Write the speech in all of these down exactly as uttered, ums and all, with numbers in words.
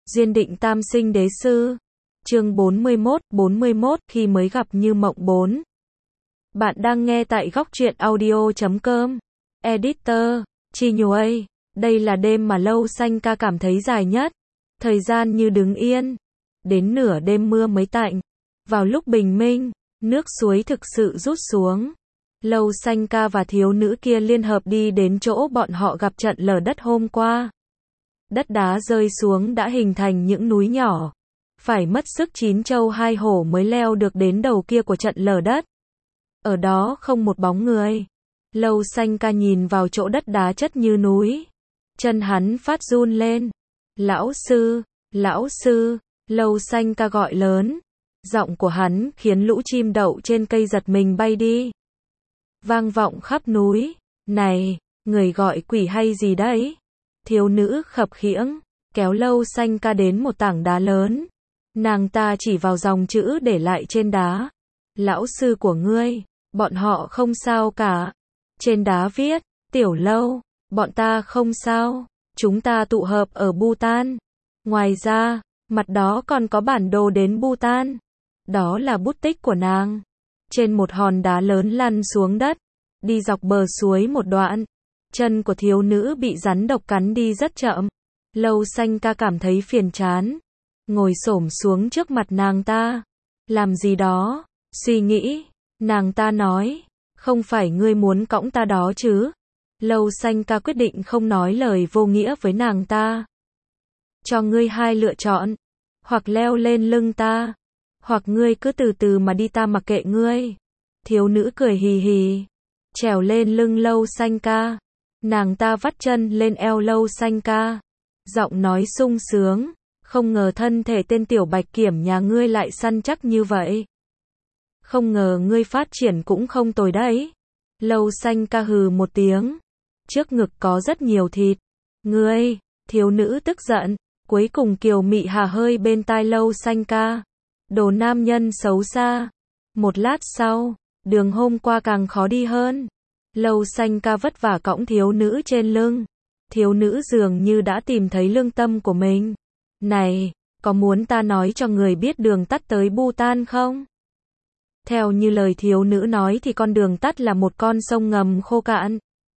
Duyên định tam sinh đế sư. Chương bốn mươi mốt, bốn mươi mốt, khi mới gặp như mộng bốn. Bạn đang nghe tại góc truyện audio chấm com. Editor, Chi Nhuây. Đây là đêm mà Lâu Xanh ca cảm thấy dài nhất. Thời gian như đứng yên. Đến nửa đêm mưa mới tạnh. Vào lúc bình minh, nước suối thực sự rút xuống. Lâu Xanh ca và thiếu nữ kia liên hợp đi đến chỗ bọn họ gặp trận lở đất hôm qua. Đất đá rơi xuống đã hình thành những núi nhỏ. Phải mất sức chín trâu hai hổ mới leo được đến đầu kia của trận lở đất. Ở đó không một bóng người. Lâu Xanh ca nhìn vào chỗ đất đá chất như núi. Chân hắn phát run lên. Lão sư, lão sư, Lâu Xanh ca gọi lớn. Giọng của hắn khiến lũ chim đậu trên cây giật mình bay đi. Vang vọng khắp núi. Này, người gọi quỷ hay gì đấy? Thiếu nữ khập khiễng, kéo Lâu Xanh ca đến một tảng đá lớn. Nàng ta chỉ vào dòng chữ để lại trên đá. Lão sư của ngươi, bọn họ không sao cả. Trên đá viết, Tiểu Lâu, bọn ta không sao, chúng ta tụ hợp ở Bhutan. Ngoài ra, mặt đó còn có bản đồ đến Bhutan. Đó là bút tích của nàng. Trên một hòn đá lớn lăn xuống đất, đi dọc bờ suối một đoạn. Chân của thiếu nữ bị rắn độc cắn đi rất chậm. Lâu Xanh ca cảm thấy phiền chán. Ngồi xổm xuống trước mặt nàng ta. Làm gì đó? Suy nghĩ. Nàng ta nói. Không phải ngươi muốn cõng ta đó chứ? Lâu Xanh ca quyết định không nói lời vô nghĩa với nàng ta. Cho ngươi hai lựa chọn. Hoặc leo lên lưng ta. Hoặc ngươi cứ từ từ mà đi, ta mặc kệ ngươi. Thiếu nữ cười hì hì. Trèo lên lưng Lâu Xanh ca. Nàng ta vắt chân lên eo Lâu Xanh ca. Giọng nói sung sướng. Không ngờ thân thể tên tiểu bạch kiểm nhà ngươi lại săn chắc như vậy. Không ngờ ngươi phát triển cũng không tồi đấy. Lâu Xanh ca hừ một tiếng. Trước ngực có rất nhiều thịt. Ngươi, thiếu nữ tức giận. Cuối cùng kiều mị hà hơi bên tai Lâu Xanh ca. Đồ nam nhân xấu xa. Một lát sau, đường hôm qua càng khó đi hơn. Lâu Xanh ca vất vả cõng thiếu nữ trên lưng. Thiếu nữ dường như đã tìm thấy lương tâm của mình. Này, có muốn ta nói cho người biết đường tắt tới Bhutan không? Theo như lời thiếu nữ nói thì con đường tắt là một con sông ngầm khô cạn.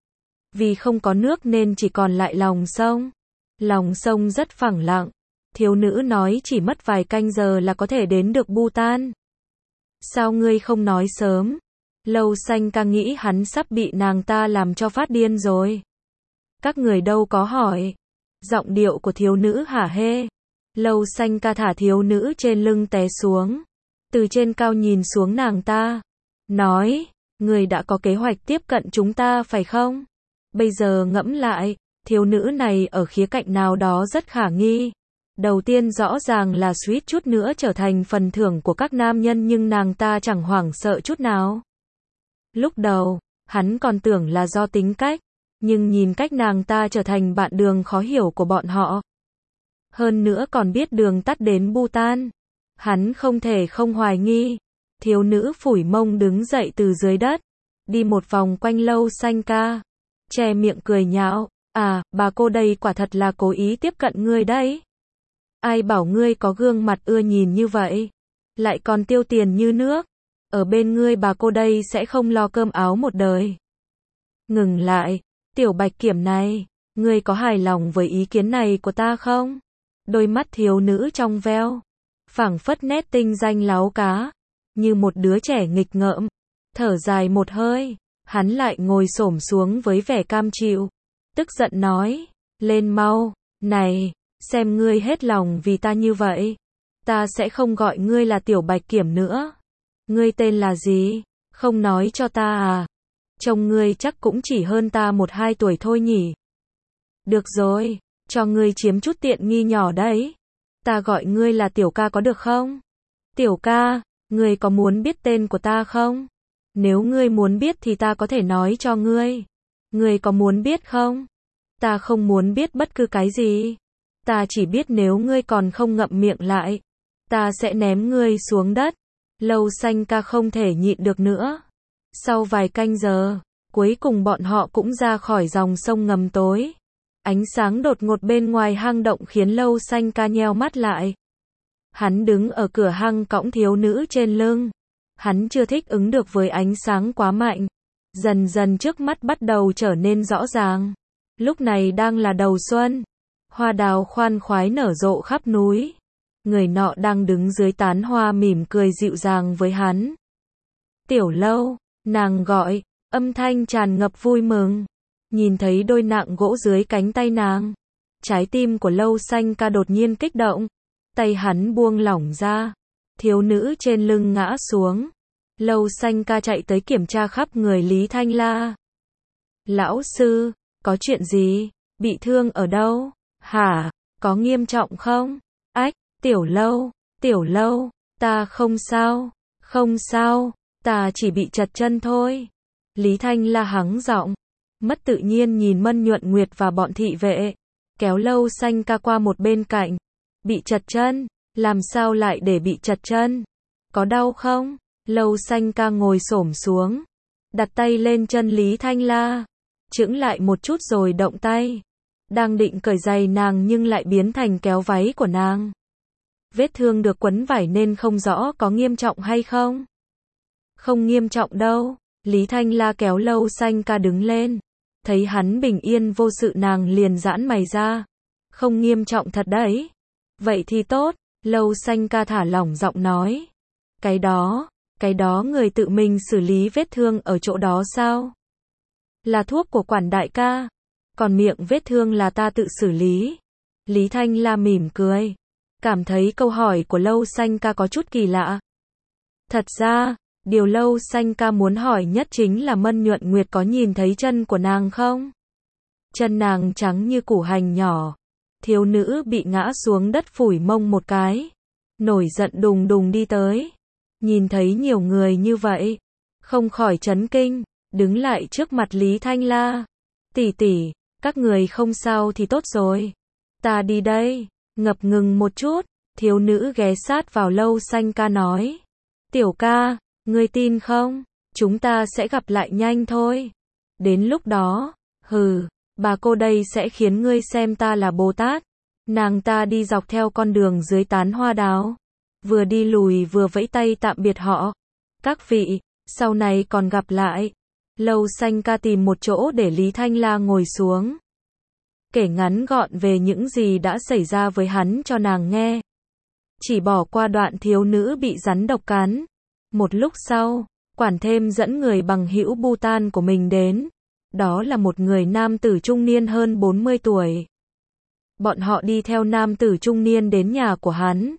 Vì không có nước nên chỉ còn lại lòng sông. Lòng sông rất phẳng lặng. Thiếu nữ nói chỉ mất vài canh giờ là có thể đến được Bhutan. Sao ngươi không nói sớm? Lâu Xanh ca nghĩ hắn sắp bị nàng ta làm cho phát điên rồi. Các người đâu có hỏi. Giọng điệu của thiếu nữ hả hê. Lâu Xanh ca thả thiếu nữ trên lưng té xuống. Từ trên cao nhìn xuống nàng ta. Nói, người đã có kế hoạch tiếp cận chúng ta phải không? Bây giờ ngẫm lại, thiếu nữ này ở khía cạnh nào đó rất khả nghi. Đầu tiên rõ ràng là suýt chút nữa trở thành phần thưởng của các nam nhân, nhưng nàng ta chẳng hoảng sợ chút nào. Lúc đầu, hắn còn tưởng là do tính cách, nhưng nhìn cách nàng ta trở thành bạn đường khó hiểu của bọn họ. Hơn nữa còn biết đường tắt đến Bhutan. Hắn không thể không hoài nghi. Thiếu nữ phủi mông đứng dậy từ dưới đất. Đi một vòng quanh Lâu Xanh ca. Che miệng cười nhạo. À, bà cô đây quả thật là cố ý tiếp cận ngươi đấy. Ai bảo ngươi có gương mặt ưa nhìn như vậy. Lại còn tiêu tiền như nước. Ở bên ngươi bà cô đây sẽ không lo cơm áo một đời. Ngừng lại. Tiểu bạch kiểm này. Ngươi có hài lòng với ý kiến này của ta không? Đôi mắt thiếu nữ trong veo. Phảng phất nét tinh danh láo cá. Như một đứa trẻ nghịch ngợm. Thở dài một hơi. Hắn lại ngồi xổm xuống với vẻ cam chịu. Tức giận nói. Lên mau. Này, xem ngươi hết lòng vì ta như vậy. Ta sẽ không gọi ngươi là tiểu bạch kiểm nữa. Ngươi tên là gì? Không nói cho ta à? Trông ngươi chắc cũng chỉ hơn ta một hai tuổi thôi nhỉ. Được rồi, cho ngươi chiếm chút tiện nghi nhỏ đấy. Ta gọi ngươi là tiểu ca có được không? Tiểu ca, ngươi có muốn biết tên của ta không? Nếu ngươi muốn biết thì ta có thể nói cho ngươi. Ngươi có muốn biết không? Ta không muốn biết bất cứ cái gì. Ta chỉ biết nếu ngươi còn không ngậm miệng lại, ta sẽ ném ngươi xuống đất. Lâu Xanh ca không thể nhịn được nữa. Sau vài canh giờ, cuối cùng bọn họ cũng ra khỏi dòng sông ngầm tối. Ánh sáng đột ngột bên ngoài hang động khiến Lâu Xanh Ca nheo mắt lại. Hắn đứng ở cửa hang cõng thiếu nữ trên lưng. Hắn chưa thích ứng được với ánh sáng quá mạnh. Dần dần trước mắt bắt đầu trở nên rõ ràng. Lúc này đang là đầu xuân. Hoa đào khoan khoái nở rộ khắp núi. Người nọ đang đứng dưới tán hoa mỉm cười dịu dàng với hắn. Tiểu Lâu, nàng gọi, âm thanh tràn ngập vui mừng. Nhìn thấy đôi nạng gỗ dưới cánh tay nàng. Trái tim của Lâu Xanh Ca đột nhiên kích động. Tay hắn buông lỏng ra. Thiếu nữ trên lưng ngã xuống. Lâu Xanh Ca chạy tới kiểm tra khắp người Lý Thanh La. Lão sư, có chuyện gì? Bị thương ở đâu? Hả? Có nghiêm trọng không? Ách, Tiểu Lâu, Tiểu Lâu, ta không sao, không sao, ta chỉ bị trật chân thôi. Lý Thanh La hắng giọng, mất tự nhiên nhìn Mân Nhuận Nguyệt và bọn thị vệ, kéo Lâu Xanh Ca qua một bên cạnh. Bị trật chân, làm sao lại để bị trật chân? Có đau không? Lâu Xanh Ca ngồi xổm xuống, đặt tay lên chân Lý Thanh La, chững lại một chút rồi động tay. Đang định cởi giày nàng nhưng lại biến thành kéo váy của nàng. Vết thương được quấn vải nên không rõ có nghiêm trọng hay không. Không nghiêm trọng đâu. Lý Thanh La kéo Lâu Xanh Ca đứng lên. Thấy hắn bình yên vô sự nàng liền giãn mày ra. Không nghiêm trọng thật đấy. Vậy thì tốt. Lâu Xanh Ca thả lỏng giọng nói. Cái đó, cái đó người tự mình xử lý vết thương ở chỗ đó sao? Là thuốc của quản đại ca. Còn miệng vết thương là ta tự xử lý. Lý Thanh La mỉm cười. Cảm thấy câu hỏi của Lâu Xanh Ca có chút kỳ lạ. Thật ra, điều Lâu Xanh Ca muốn hỏi nhất chính là Mân Nhuận Nguyệt có nhìn thấy chân của nàng không? Chân nàng trắng như củ hành nhỏ. Thiếu nữ bị ngã xuống đất phủi mông một cái. Nổi giận đùng đùng đi tới. Nhìn thấy nhiều người như vậy. Không khỏi chấn kinh. Đứng lại trước mặt Lý Thanh La. Tỷ tỷ, các người không sao thì tốt rồi. Ta đi đây. Ngập ngừng một chút. Thiếu nữ ghé sát vào Lâu Xanh Ca nói. Tiểu ca, ngươi tin không? Chúng ta sẽ gặp lại nhanh thôi. Đến lúc đó, hừ, bà cô đây sẽ khiến ngươi xem ta là Bồ Tát. Nàng ta đi dọc theo con đường dưới tán hoa đào. Vừa đi lùi vừa vẫy tay tạm biệt họ. Các vị, sau này còn gặp lại. Lâu Xanh Ca tìm một chỗ để Lý Thanh La ngồi xuống. Kể ngắn gọn về những gì đã xảy ra với hắn cho nàng nghe. Chỉ bỏ qua đoạn thiếu nữ bị rắn độc cắn. Một lúc sau, quản thêm dẫn người bằng hữu Bhutan của mình đến. Đó là một người nam tử trung niên hơn bốn mươi tuổi. Bọn họ đi theo nam tử trung niên đến nhà của hắn.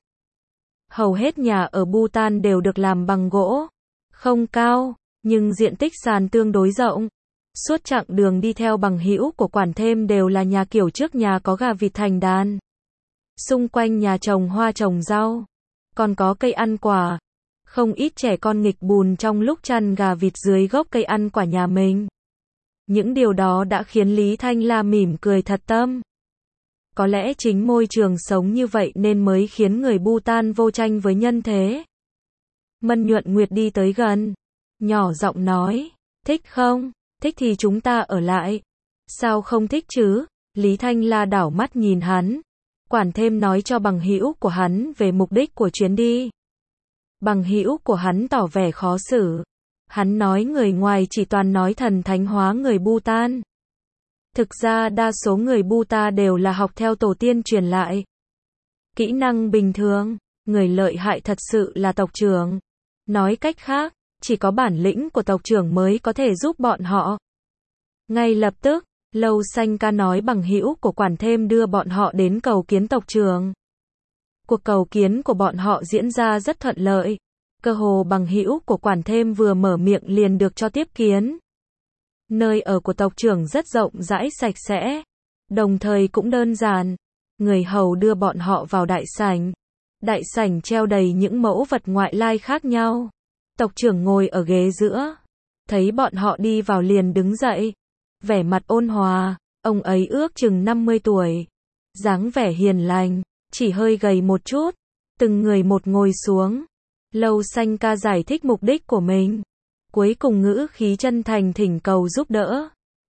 Hầu hết nhà ở Bhutan đều được làm bằng gỗ. Không cao, nhưng diện tích sàn tương đối rộng. Suốt chặng đường đi theo bằng hữu của quản thêm đều là nhà kiểu trước nhà có gà vịt thành đàn. Xung quanh nhà trồng hoa trồng rau. Còn có cây ăn quả. Không ít trẻ con nghịch bùn trong lúc chăn gà vịt dưới gốc cây ăn quả nhà mình. Những điều đó đã khiến Lý Thanh La mỉm cười thật tâm. Có lẽ chính môi trường sống như vậy nên mới khiến người Bhutan vô tranh với nhân thế. Mân Nhuận Nguyệt đi tới gần. Nhỏ giọng nói. Thích không? Thích thì chúng ta ở lại. Sao không thích chứ? Lý Thanh La đảo mắt nhìn hắn. Quản thêm nói cho bằng hữu của hắn về mục đích của chuyến đi. Bằng hữu của hắn tỏ vẻ khó xử. Hắn nói người ngoài chỉ toàn nói thần thánh hóa người Bhutan. Thực ra đa số người Bhutan đều là học theo tổ tiên truyền lại. Kỹ năng bình thường, người lợi hại thật sự là tộc trưởng. Nói cách khác, chỉ có bản lĩnh của tộc trưởng mới có thể giúp bọn họ. Ngay lập tức, Lâu Xanh Ca nói bằng hữu của quản thêm đưa bọn họ đến cầu kiến tộc trưởng. Cuộc cầu kiến của bọn họ diễn ra rất thuận lợi. Cơ hồ bằng hữu của quản thêm vừa mở miệng liền được cho tiếp kiến. Nơi ở của tộc trưởng rất rộng rãi sạch sẽ, đồng thời cũng đơn giản. Người hầu đưa bọn họ vào đại sảnh. Đại sảnh treo đầy những mẫu vật ngoại lai khác nhau. Tộc trưởng ngồi ở ghế giữa. Thấy bọn họ đi vào liền đứng dậy. Vẻ mặt ôn hòa, ông ấy ước chừng năm mươi tuổi. Dáng vẻ hiền lành, chỉ hơi gầy một chút. Từng người một ngồi xuống. Lâu Xanh Ca giải thích mục đích của mình. Cuối cùng ngữ khí chân thành thỉnh cầu giúp đỡ.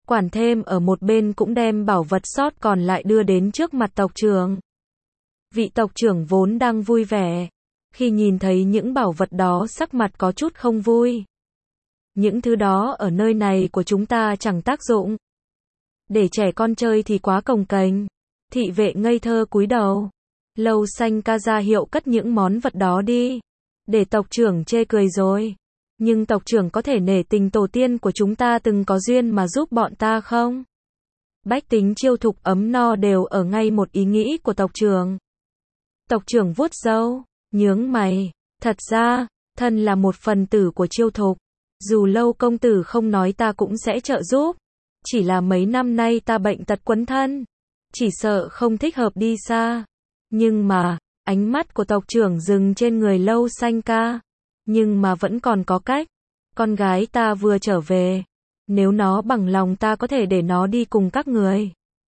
Quản thêm ở một bên cũng đem bảo vật sót còn lại đưa đến trước mặt tộc trưởng. Vị tộc trưởng vốn đang vui vẻ, khi nhìn thấy những bảo vật đó sắc mặt có chút không vui. Những thứ đó ở nơi này của chúng ta chẳng tác dụng. Để trẻ con chơi thì quá cồng kềnh. Thị vệ ngây thơ cúi đầu. Lâu Xanh Ca ra hiệu cất những món vật đó đi. Để tộc trưởng chê cười rồi. Nhưng tộc trưởng có thể nể tình tổ tiên của chúng ta từng có duyên mà giúp bọn ta không? Bách tính Chiêu Thục ấm no đều ở ngay một ý nghĩ của tộc trưởng. Tộc trưởng vuốt râu, nhướng mày. Thật ra, thân là một phần tử của Chiêu Thục. Dù Lâu công tử không nói ta cũng sẽ trợ giúp. Chỉ là mấy năm nay ta bệnh tật quấn thân. Chỉ sợ không thích hợp đi xa. Nhưng mà, ánh mắt của tộc trưởng dừng trên người Lâu Xanh Ca. Nhưng mà vẫn còn có cách. Con gái ta vừa trở về. Nếu nó bằng lòng ta có thể để nó đi cùng các người.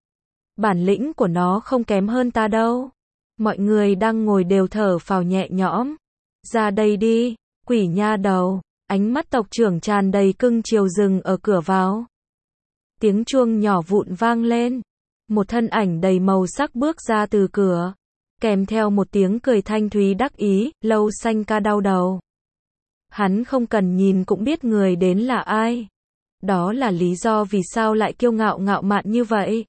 Bản lĩnh của nó không kém hơn ta đâu. Mọi người đang ngồi đều thở phào nhẹ nhõm. Ra đây đi, quỷ nha đầu. Ánh mắt tộc trưởng tràn đầy cưng chiều dừng ở cửa vào. Tiếng chuông nhỏ vụn vang lên. Một thân ảnh đầy màu sắc bước ra từ cửa. Kèm theo một tiếng cười thanh thúy đắc ý, Lâu Xanh Ca đau đầu. Hắn không cần nhìn cũng biết người đến là ai. Đó là lý do vì sao lại kiêu ngạo ngạo mạn như vậy.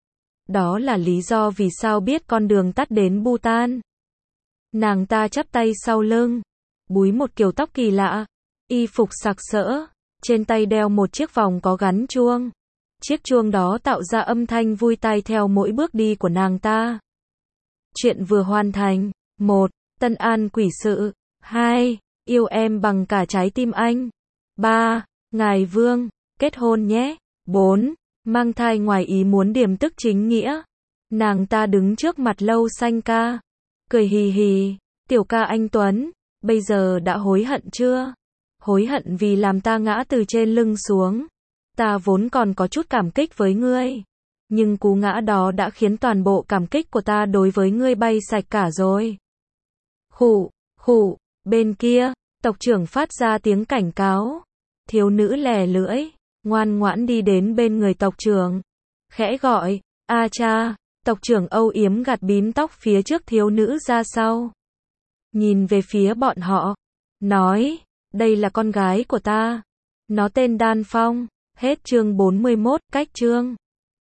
Đó là lý do vì sao biết con đường tắt đến Bhutan. Nàng ta chắp tay sau lưng, búi một kiểu tóc kỳ lạ, y phục sặc sỡ, trên tay đeo một chiếc vòng có gắn chuông. Chiếc chuông đó tạo ra âm thanh vui tai theo mỗi bước đi của nàng ta. Chuyện vừa hoàn thành. một. Tân an quỷ sự. hai. Yêu em bằng cả trái tim anh. ba. Ngài Vương, kết hôn nhé. bốn. Mang thai ngoài ý muốn điềm tức chính nghĩa. Nàng ta đứng trước mặt Lâu Xanh Ca, cười hì hì. Tiểu ca anh Tuấn, bây giờ đã hối hận chưa? Hối hận vì làm ta ngã từ trên lưng xuống. Ta vốn còn có chút cảm kích với ngươi. Nhưng cú ngã đó đã khiến toàn bộ cảm kích của ta đối với ngươi bay sạch cả rồi. Khụ, khụ, bên kia, tộc trưởng phát ra tiếng cảnh cáo. Thiếu nữ lè lưỡi, ngoan ngoãn đi đến bên người tộc trưởng. Khẽ gọi, a cha, tộc trưởng âu yếm gạt bím tóc phía trước thiếu nữ ra sau. Nhìn về phía bọn họ, nói, đây là con gái của ta. Nó tên Đan Phong. Hết chương bốn mươi mốt, cách chương.